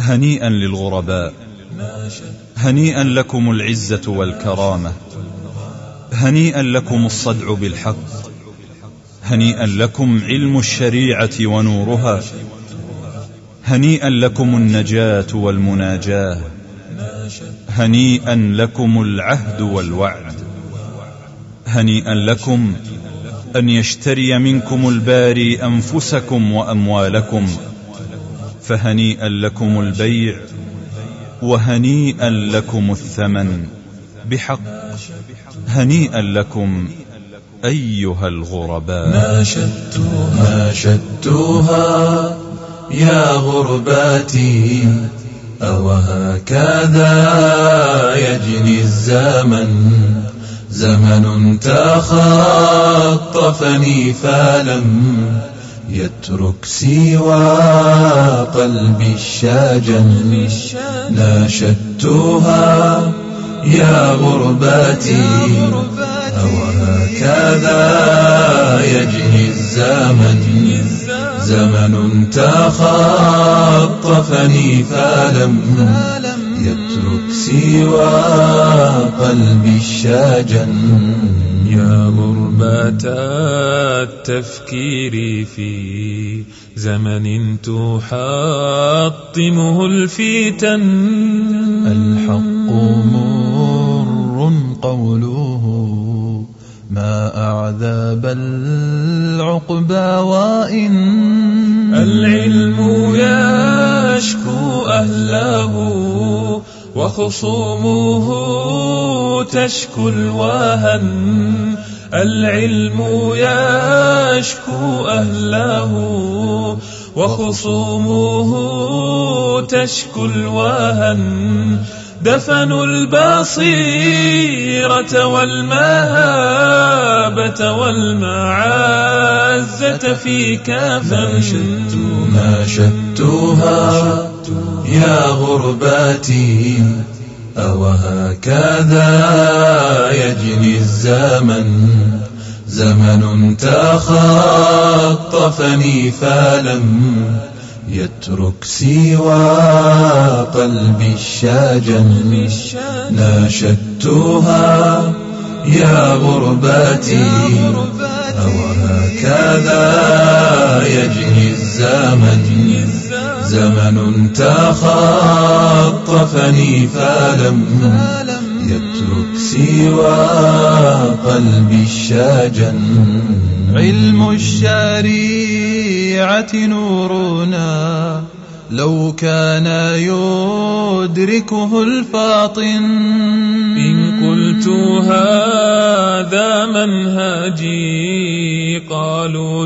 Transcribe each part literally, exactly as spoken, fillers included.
هنيئا للغرباء، هنيئا لكم العزة والكرامة، هنيئا لكم الصدع بالحق، هنيئا لكم علم الشريعة ونورها، هنيئا لكم النجاة والمناجاة، هنيئا لكم العهد والوعد، هنيئا لكم أن يشتري منكم الباري أنفسكم وأموالكم، فهنيئا لكم البيع وهنيئا لكم الثمن بحق، هنيئا لكم أيها الغرباء. ناشدتها ناشدتها يا غرباتي، أوهكذا يجني الزمن، زمن تخطفني فلم يترك سوى قلبي الشجن. ناشدتها يا غرباتي، أوهكذا يجني الزمن، زمن تخطفني فلم يترك سوى قلبي الشجن. يا غربة التفكير في زمن تحطمه الفتن، الحق مر قوله ما أعذب العقبى، وإن العلم يشكو أهله وخصومه تشكو الوهن. العلم يشكو أهله وخصومه تشكو الوهن. دفنوا البصيرة والمهابة والمعزة في كفن. ناشدتها يا غرباتي، أوهكذا يجني الزمن، زمن تخطفني فلم يترك سوى قلبي الشجن. ناشدتها يا غرباتي، أوهكذا يجني الزمن، زمن تخطفني فلم يترك سوى قلبي الشجن. علم الشريعة نورنا لو كان يدركه الفاطن. إن قلت هذا منهجي قالوا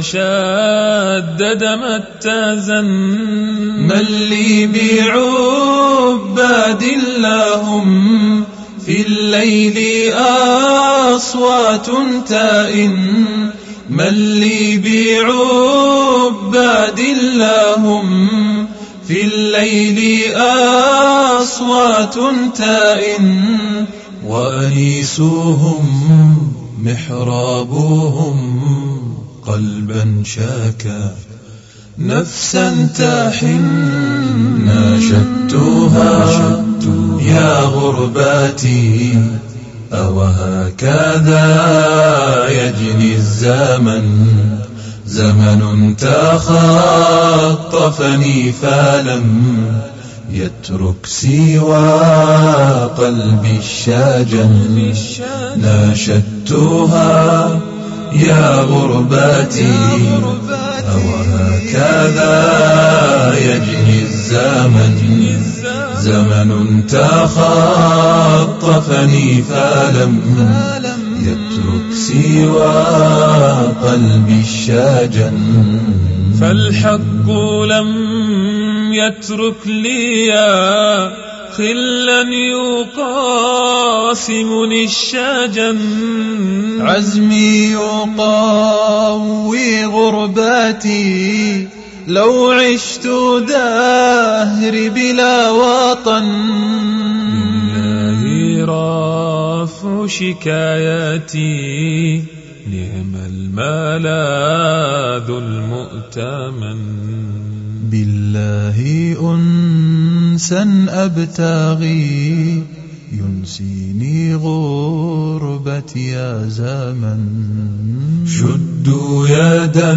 تشدد ما اتزن. من لي بعباد لهم في الليل أصوات تائن. من لي بعباد لهم في الليل أصوات تائن. وأنيسهم محرابهم قلبا شاكا نفسا تحن. ناشدتها يا غرباتي، أوهكذا يجني الزمن، زمن تخطفني فلم يترك سوى قلبي الشجن. ناشدتها يا غرباتي، أوهكذا يجني الزمن، زمن تخطفني فلم يترك سوى قلبي الشجن. فالحق لم يترك لي خلا يقاسمني الشجن. عزمي يقوي غرباتي لو عشت دهري بلا وطن. لله رافع شكاياتي نعم الملاذ المؤتمن. بالله أنسا أبتغي ينسيني غربتي يا زمن. شدوا يدا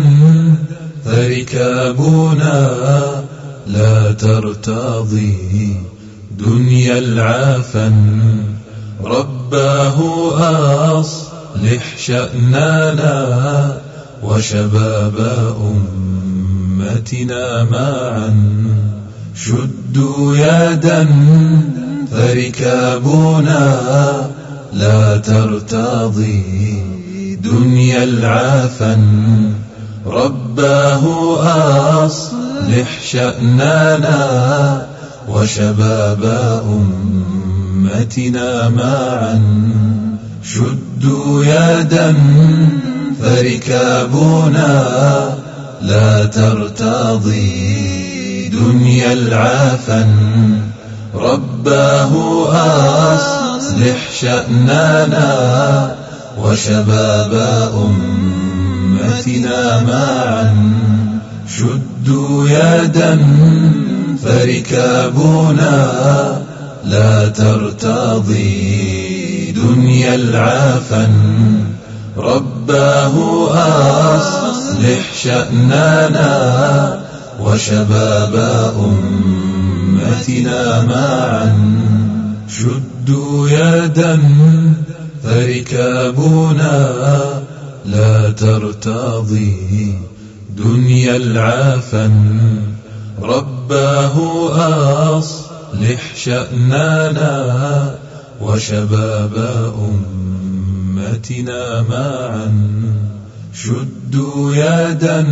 فركابنا لا ترتضي دنيا العفن. رباه أصلح شأننا وشباب أمتنا معا. شدوا يدا فركابنا لا ترتضي دنيا العفن. رباه أصلح شأننا وشباب أمتنا معا. شدوا يدا فركابنا لا ترتضي دنيا العفن. رباه أصلح شأننا وشباب أمتنا معا. شدوا يدا فركابنا لا ترتضي دنيا العفن. رباه أصلح شأننا وشباب أمتنا معا. شدوا يدا فركابنا لا ترتضي دنيا العفن. رباه أصلح شأننا وشباب أمتنا معا. شدوا يدا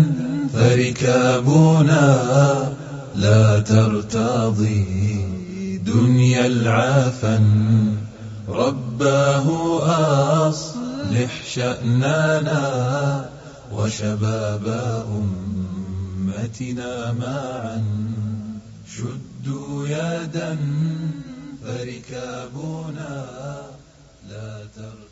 فركابنا لا ترتضي دنيا العفن. رباه أصلح شأننا وشباب أمتنا معا. شدوا يدا فركابنا لا ترتضي